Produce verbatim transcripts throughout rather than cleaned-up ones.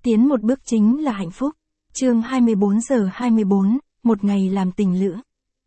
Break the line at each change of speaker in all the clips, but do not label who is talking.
Tiến một bước chính là hạnh phúc. Chương hai mươi bốn giờ hai mươi bốn, một ngày làm tình lữ.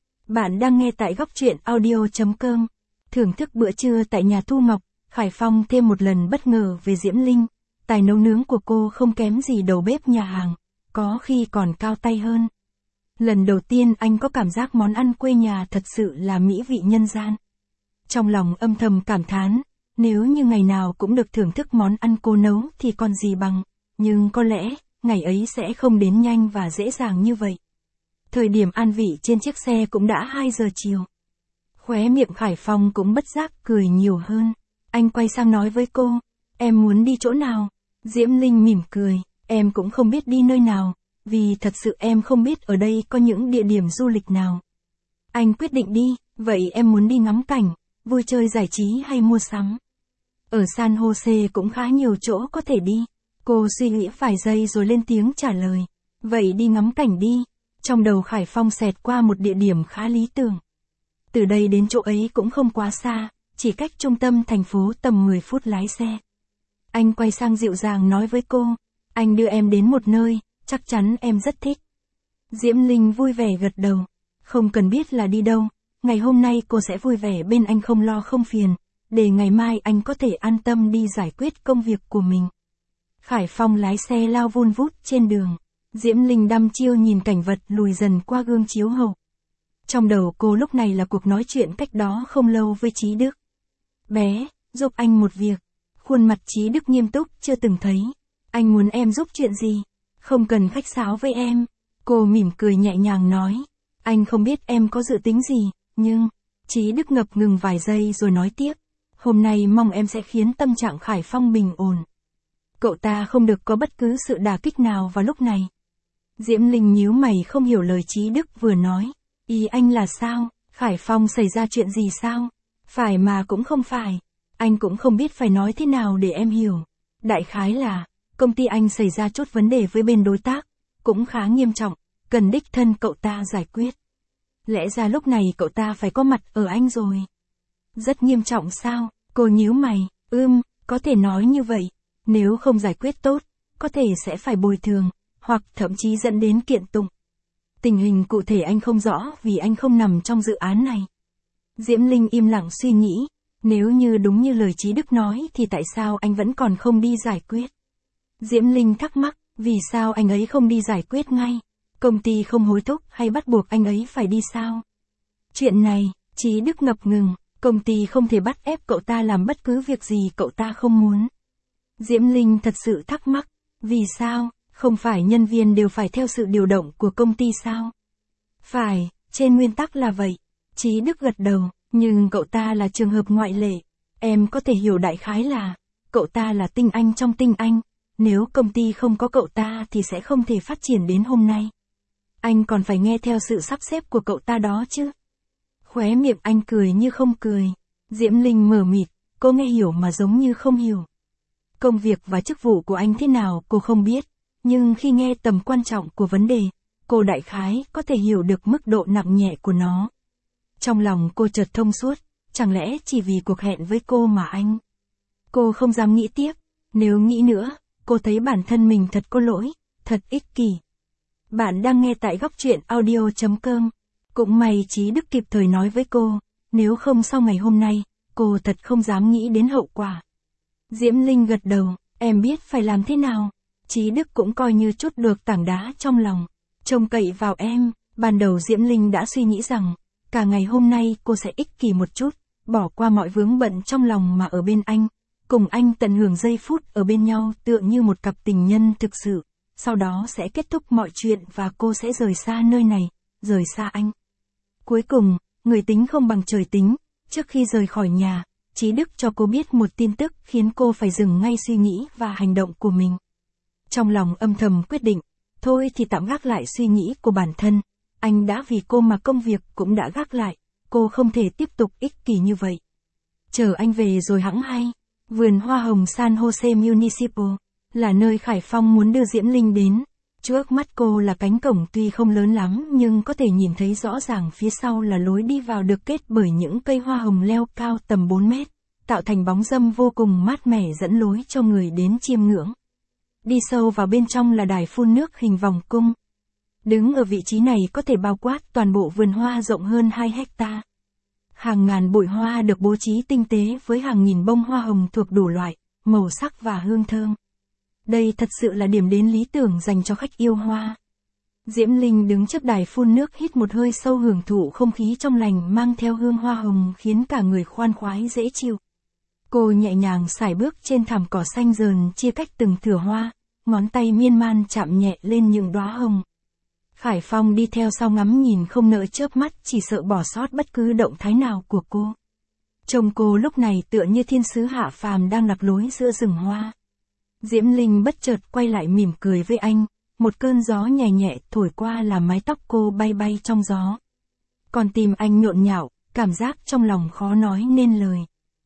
Bạn đang nghe tại góc truyện audio chấm com. Thưởng thức bữa trưa tại nhà Thu Ngọc, Khải Phong thêm một lần bất ngờ về Diễm Linh. Tài nấu nướng của cô không kém gì đầu bếp nhà hàng, có khi còn cao tay hơn. Lần đầu tiên anh có cảm giác món ăn quê nhà thật sự là mỹ vị nhân gian. Trong lòng âm thầm cảm thán, nếu như ngày nào cũng được thưởng thức món ăn cô nấu thì còn gì bằng, nhưng có lẽ, ngày ấy sẽ không đến nhanh và dễ dàng như vậy. Thời điểm an vị trên chiếc xe cũng đã hai giờ chiều. Khóe miệng Khải Phong cũng bất giác cười nhiều hơn. Anh quay sang nói với cô, em muốn đi chỗ nào? Diễm Linh mỉm cười, em cũng không biết đi nơi nào, vì thật sự em không biết ở đây có những địa điểm du lịch nào. Anh quyết định đi, vậy em muốn đi ngắm cảnh, vui chơi giải trí hay mua sắm? Ở San Jose cũng khá nhiều chỗ có thể đi. Cô suy nghĩ vài giây rồi lên tiếng trả lời. Vậy đi ngắm cảnh đi. Trong đầu Khải Phong xẹt qua một địa điểm khá lý tưởng. Từ đây đến chỗ ấy cũng không quá xa, chỉ cách trung tâm thành phố tầm mười phút lái xe. Anh quay sang dịu dàng nói với cô, anh đưa em đến một nơi, chắc chắn em rất thích. Diễm Linh vui vẻ gật đầu, không cần biết là đi đâu, ngày hôm nay cô sẽ vui vẻ bên anh không lo không phiền, để ngày mai anh có thể an tâm đi giải quyết công việc của mình. Khải Phong lái xe lao vun vút trên đường. Diễm Linh đăm chiêu nhìn cảnh vật lùi dần qua gương chiếu hậu. Trong đầu cô lúc này là cuộc nói chuyện cách đó không lâu với Chí Đức. Bé, giúp anh một việc. Khuôn mặt Chí Đức nghiêm túc chưa từng thấy. Anh muốn em giúp chuyện gì? Không cần khách sáo với em. Cô mỉm cười nhẹ nhàng nói. Anh không biết em có dự tính gì, nhưng... Chí Đức ngập ngừng vài giây rồi nói tiếp. Hôm nay mong em sẽ khiến tâm trạng Khải Phong bình ổn. Cậu ta không được có bất cứ sự đả kích nào vào lúc này. Diễm Linh nhíu mày không hiểu lời Chí Đức vừa nói. Ý anh là sao? Khải Phong xảy ra chuyện gì sao? Phải mà cũng không phải. Anh cũng không biết phải nói thế nào để em hiểu. Đại khái là, công ty anh xảy ra chút vấn đề với bên đối tác, cũng khá nghiêm trọng, cần đích thân cậu ta giải quyết. Lẽ ra lúc này cậu ta phải có mặt ở anh rồi. Rất nghiêm trọng sao? Cô nhíu mày, ưm, có thể nói như vậy. Nếu không giải quyết tốt, có thể sẽ phải bồi thường, hoặc thậm chí dẫn đến kiện tụng. Tình hình cụ thể anh không rõ vì anh không nằm trong dự án này. Diễm Linh im lặng suy nghĩ, nếu như đúng như lời Chí Đức nói thì tại sao anh vẫn còn không đi giải quyết? Diễm Linh thắc mắc, vì sao anh ấy không đi giải quyết ngay? Công ty không hối thúc hay bắt buộc anh ấy phải đi sao? Chuyện này, Chí Đức ngập ngừng, công ty không thể bắt ép cậu ta làm bất cứ việc gì cậu ta không muốn. Diễm Linh thật sự thắc mắc, vì sao, không phải nhân viên đều phải theo sự điều động của công ty sao? Phải, trên nguyên tắc là vậy. Chí Đức gật đầu, nhưng cậu ta là trường hợp ngoại lệ. Em có thể hiểu đại khái là, cậu ta là tinh anh trong tinh anh, nếu công ty không có cậu ta thì sẽ không thể phát triển đến hôm nay. Anh còn phải nghe theo sự sắp xếp của cậu ta đó chứ. Khóe miệng anh cười như không cười. Diễm Linh mờ mịt, cô nghe hiểu mà giống như không hiểu. Công việc và chức vụ của anh thế nào cô không biết, nhưng khi nghe tầm quan trọng của vấn đề, cô đại khái có thể hiểu được mức độ nặng nhẹ của nó. Trong lòng cô chợt thông suốt, chẳng lẽ chỉ vì cuộc hẹn với cô mà anh... Cô không dám nghĩ tiếp, nếu nghĩ nữa, cô thấy bản thân mình thật có lỗi, thật ích kỷ. Bạn đang nghe tại góc truyện audio chấm com. Cũng may Chí Đức kịp thời nói với cô, nếu không sau ngày hôm nay, cô thật không dám nghĩ đến hậu quả. Diễm Linh gật đầu, em biết phải làm thế nào. Chí Đức cũng coi như trút được tảng đá trong lòng. Trông cậy vào em, ban đầu Diễm Linh đã suy nghĩ rằng, cả ngày hôm nay cô sẽ ích kỷ một chút, bỏ qua mọi vướng bận trong lòng mà ở bên anh, cùng anh tận hưởng giây phút ở bên nhau tựa như một cặp tình nhân thực sự, sau đó sẽ kết thúc mọi chuyện và cô sẽ rời xa nơi này, rời xa anh. Cuối cùng, người tính không bằng trời tính, trước khi rời khỏi nhà, Chí Đức cho cô biết một tin tức khiến cô phải dừng ngay suy nghĩ và hành động của mình. Trong lòng âm thầm quyết định, thôi thì tạm gác lại suy nghĩ của bản thân, anh đã vì cô mà công việc cũng đã gác lại, cô không thể tiếp tục ích kỷ như vậy. Chờ anh về rồi hẵng hay. Vườn hoa hồng San Jose Municipal, là nơi Khải Phong muốn đưa Diễm Linh đến. Trước mắt cô là cánh cổng tuy không lớn lắm nhưng có thể nhìn thấy rõ ràng phía sau là lối đi vào được kết bởi những cây hoa hồng leo cao tầm bốn mét, tạo thành bóng râm vô cùng mát mẻ dẫn lối cho người đến chiêm ngưỡng. Đi sâu vào bên trong là đài phun nước hình vòng cung. Đứng ở vị trí này có thể bao quát toàn bộ vườn hoa rộng hơn hai hecta. Hàng ngàn bụi hoa được bố trí tinh tế với hàng nghìn bông hoa hồng thuộc đủ loại, màu sắc và hương thơm. Đây thật sự là điểm đến lý tưởng dành cho khách yêu hoa. Diễm Linh đứng trước đài phun nước hít một hơi sâu hưởng thụ không khí trong lành mang theo hương hoa hồng khiến cả người khoan khoái dễ chịu. Cô nhẹ nhàng sải bước trên thảm cỏ xanh rờn chia cách từng thửa hoa, ngón tay miên man chạm nhẹ lên những đóa hồng. Khải Phong đi theo sau ngắm nhìn không nỡ chớp mắt chỉ sợ bỏ sót bất cứ động thái nào của cô. Trông cô lúc này tựa như thiên sứ hạ phàm đang lạc lối giữa rừng hoa. Diễm Linh bất chợt quay lại mỉm cười với anh, một cơn gió nhẹ nhẹ thổi qua làm mái tóc cô bay bay trong gió. Còn tim anh nhộn nhạo, cảm giác trong lòng khó nói nên lời.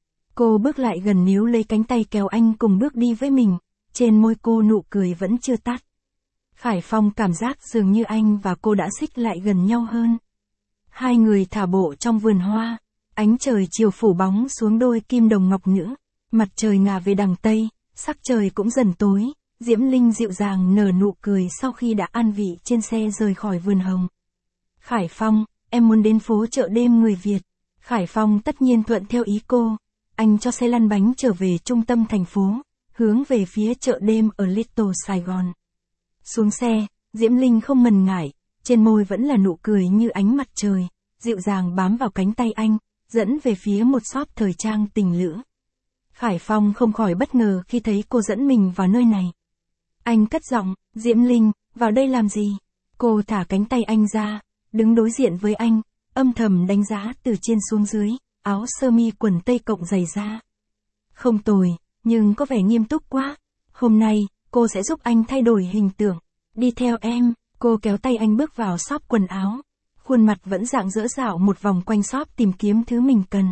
Cô bước lại gần níu lấy cánh tay kéo anh cùng bước đi với mình, trên môi cô nụ cười vẫn chưa tắt. Khải Phong cảm giác dường như anh và cô đã xích lại gần nhau hơn. Hai người thả bộ trong vườn hoa, ánh trời chiều phủ bóng xuống đôi kim đồng ngọc nữ, mặt trời ngả về đằng tây, sắc trời cũng dần tối, Diễm Linh dịu dàng nở nụ cười sau khi đã an vị trên xe rời khỏi vườn hồng. Khải Phong, em muốn đến phố chợ đêm người Việt. Khải Phong tất nhiên thuận theo ý cô, anh cho xe lăn bánh trở về trung tâm thành phố, hướng về phía chợ đêm ở Little Sài Gòn. Xuống xe, Diễm Linh không ngần ngại, trên môi vẫn là nụ cười như ánh mặt trời, dịu dàng bám vào cánh tay anh, dẫn về phía một shop thời trang tình lữ. Khải Phong không khỏi bất ngờ khi thấy cô dẫn mình vào nơi này. Anh cất giọng, Diễm Linh, vào đây làm gì? Cô thả cánh tay anh ra, đứng đối diện với anh, âm thầm đánh giá từ trên xuống dưới, áo sơ mi quần tây cộng giày da. Không tồi, nhưng có vẻ nghiêm túc quá. Hôm nay, cô sẽ giúp anh thay đổi hình tượng. Đi theo em, cô kéo tay anh bước vào shop quần áo. Khuôn mặt vẫn rạng rỡ dạo một vòng quanh shop tìm kiếm thứ mình cần.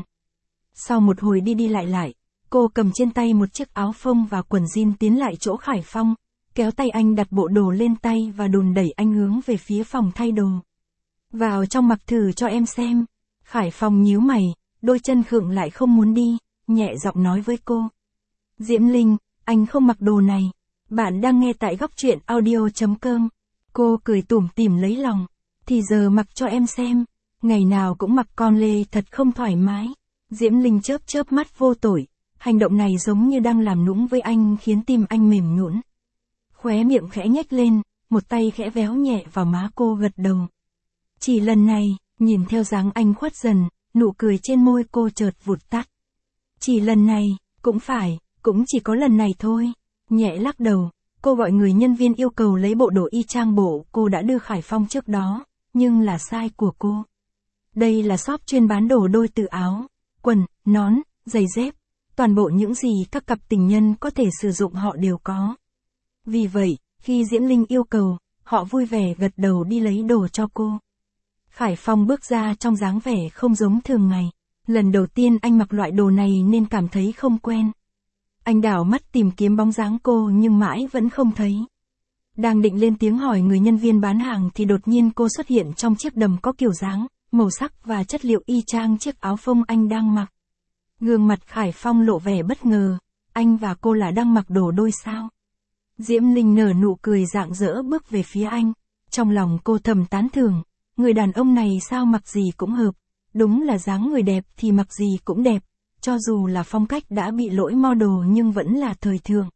Sau một hồi đi đi lại lại, cô cầm trên tay một chiếc áo phông và quần jean tiến lại chỗ Khải Phong, kéo tay anh đặt bộ đồ lên tay và đùn đẩy anh hướng về phía phòng thay đồ. Vào trong mặc thử cho em xem. Khải Phong nhíu mày, đôi chân khựng lại không muốn đi, nhẹ giọng nói với cô. Diễm Linh, anh không mặc đồ này. Bạn đang nghe tại góc truyện audio chấm com. Cô cười tủm tỉm lấy lòng. Thì giờ mặc cho em xem. Ngày nào cũng mặc con lê thật không thoải mái. Diễm Linh chớp chớp mắt vô tội. Hành động này giống như đang làm nũng với anh khiến tim anh mềm nhũn. Khóe miệng khẽ nhếch lên, một tay khẽ véo nhẹ vào má cô gật đầu. Chỉ lần này, nhìn theo dáng anh khuất dần, nụ cười trên môi cô chợt vụt tắt. Chỉ lần này, cũng phải, cũng chỉ có lần này thôi. Nhẹ lắc đầu, cô gọi người nhân viên yêu cầu lấy bộ đồ y chang bộ cô đã đưa Khải Phong trước đó, nhưng là size của cô. Đây là shop chuyên bán đồ đôi từ áo, quần, nón, giày dép, toàn bộ những gì các cặp tình nhân có thể sử dụng họ đều có. Vì vậy, khi Diễm Linh yêu cầu, họ vui vẻ gật đầu đi lấy đồ cho cô. Khải Phong bước ra trong dáng vẻ không giống thường ngày. Lần đầu tiên anh mặc loại đồ này nên cảm thấy không quen. Anh đảo mắt tìm kiếm bóng dáng cô nhưng mãi vẫn không thấy. Đang định lên tiếng hỏi người nhân viên bán hàng thì đột nhiên cô xuất hiện trong chiếc đầm có kiểu dáng, màu sắc và chất liệu y chang chiếc áo phông anh đang mặc. Gương mặt Khải Phong lộ vẻ bất ngờ, anh và cô là đang mặc đồ đôi sao? Diễm Linh nở nụ cười rạng rỡ bước về phía anh, trong lòng cô thầm tán thưởng, người đàn ông này sao mặc gì cũng hợp, đúng là dáng người đẹp thì mặc gì cũng đẹp, cho dù là phong cách đã bị lỗi model nhưng vẫn là thời thượng.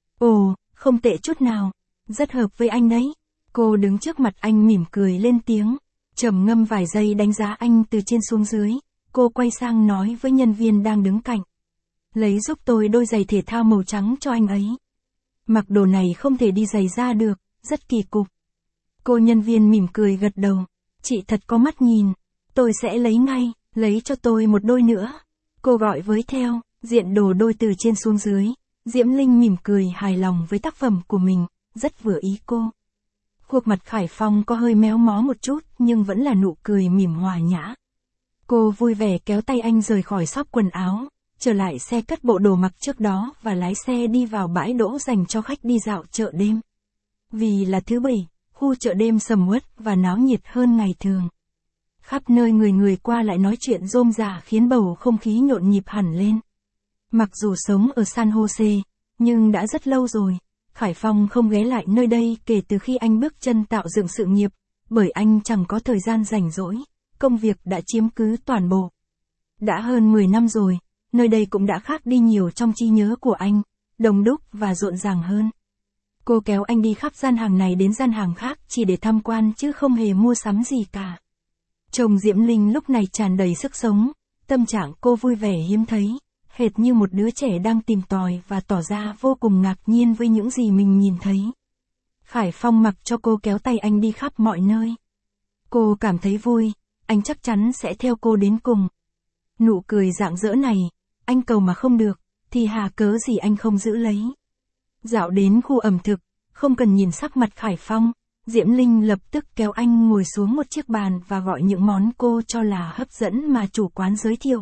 Ồ, không tệ chút nào, rất hợp với anh đấy. Cô đứng trước mặt anh mỉm cười lên tiếng, trầm ngâm vài giây đánh giá anh từ trên xuống dưới, cô quay sang nói với nhân viên đang đứng cạnh. Lấy giúp tôi đôi giày thể thao màu trắng cho anh ấy. Mặc đồ này không thể đi giày da được, rất kỳ cục. Cô nhân viên mỉm cười gật đầu, chị thật có mắt nhìn, tôi sẽ lấy ngay, lấy cho tôi một đôi nữa. Cô gọi với theo, diện đồ đôi từ trên xuống dưới, Diễm Linh mỉm cười hài lòng với tác phẩm của mình, rất vừa ý cô. Khuôn mặt Khải Phong có hơi méo mó một chút nhưng vẫn là nụ cười mỉm hòa nhã. Cô vui vẻ kéo tay anh rời khỏi shop quần áo, trở lại xe cất bộ đồ mặc trước đó và lái xe đi vào bãi đỗ dành cho khách đi dạo chợ đêm. Vì là thứ bảy, khu chợ đêm sầm uất và náo nhiệt hơn ngày thường. Khắp nơi người người qua lại nói chuyện rôm rả khiến bầu không khí nhộn nhịp hẳn lên. Mặc dù sống ở San Jose, nhưng đã rất lâu rồi, Khải Phong không ghé lại nơi đây kể từ khi anh bước chân tạo dựng sự nghiệp, bởi anh chẳng có thời gian rảnh rỗi, công việc đã chiếm cứ toàn bộ. Đã hơn mười năm rồi, nơi đây cũng đã khác đi nhiều trong trí nhớ của anh, đông đúc và rộn ràng hơn. Cô kéo anh đi khắp gian hàng này đến gian hàng khác chỉ để tham quan chứ không hề mua sắm gì cả. Chồng Diễm Linh lúc này tràn đầy sức sống, tâm trạng cô vui vẻ hiếm thấy, hệt như một đứa trẻ đang tìm tòi và tỏ ra vô cùng ngạc nhiên với những gì mình nhìn thấy. Khải Phong mặc cho cô kéo tay anh đi khắp mọi nơi. Cô cảm thấy vui, anh chắc chắn sẽ theo cô đến cùng. Nụ cười rạng rỡ này, anh cầu mà không được, thì hà cớ gì anh không giữ lấy. Dạo đến khu ẩm thực, không cần nhìn sắc mặt Khải Phong, Diễm Linh lập tức kéo anh ngồi xuống một chiếc bàn và gọi những món cô cho là hấp dẫn mà chủ quán giới thiệu.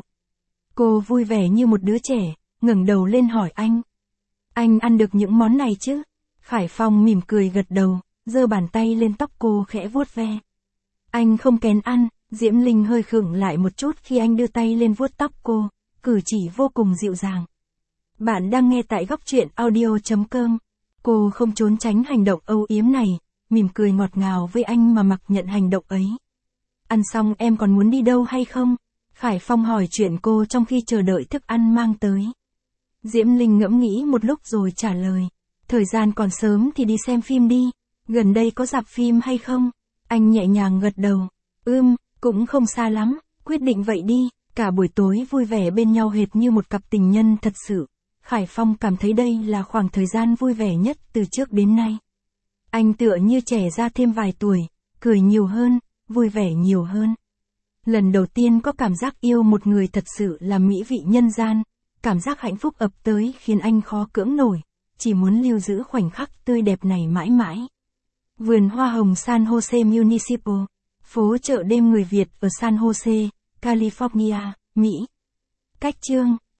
Cô vui vẻ như một đứa trẻ, ngẩng đầu lên hỏi anh. Anh ăn được những món này chứ? Khải Phong mỉm cười gật đầu, giơ bàn tay lên tóc cô khẽ vuốt ve. Anh không kén ăn, Diễm Linh hơi khựng lại một chút khi anh đưa tay lên vuốt tóc cô, cử chỉ vô cùng dịu dàng. Bạn đang nghe tại góc truyện audio chấm com. Cô không trốn tránh hành động âu yếm này, mỉm cười ngọt ngào với anh mà mặc nhận hành động ấy. Ăn xong em còn muốn đi đâu hay không? Khải Phong hỏi chuyện cô trong khi chờ đợi thức ăn mang tới. Diễm Linh ngẫm nghĩ một lúc rồi trả lời. Thời gian còn sớm thì đi xem phim đi, gần đây có rạp phim hay không? Anh nhẹ nhàng gật đầu. Ưm, cũng không xa lắm, quyết định vậy đi. Cả buổi tối vui vẻ bên nhau hệt như một cặp tình nhân thật sự. Khải Phong cảm thấy đây là khoảng thời gian vui vẻ nhất từ trước đến nay. Anh tựa như trẻ ra thêm vài tuổi, cười nhiều hơn, vui vẻ nhiều hơn. Lần đầu tiên có cảm giác yêu một người thật sự là mỹ vị nhân gian, cảm giác hạnh phúc ập tới khiến anh khó cưỡng nổi, chỉ muốn lưu giữ khoảnh khắc tươi đẹp này mãi mãi. Vườn hoa hồng San Jose Municipal, phố chợ đêm người Việt ở San Jose, California, Mỹ. Cách chương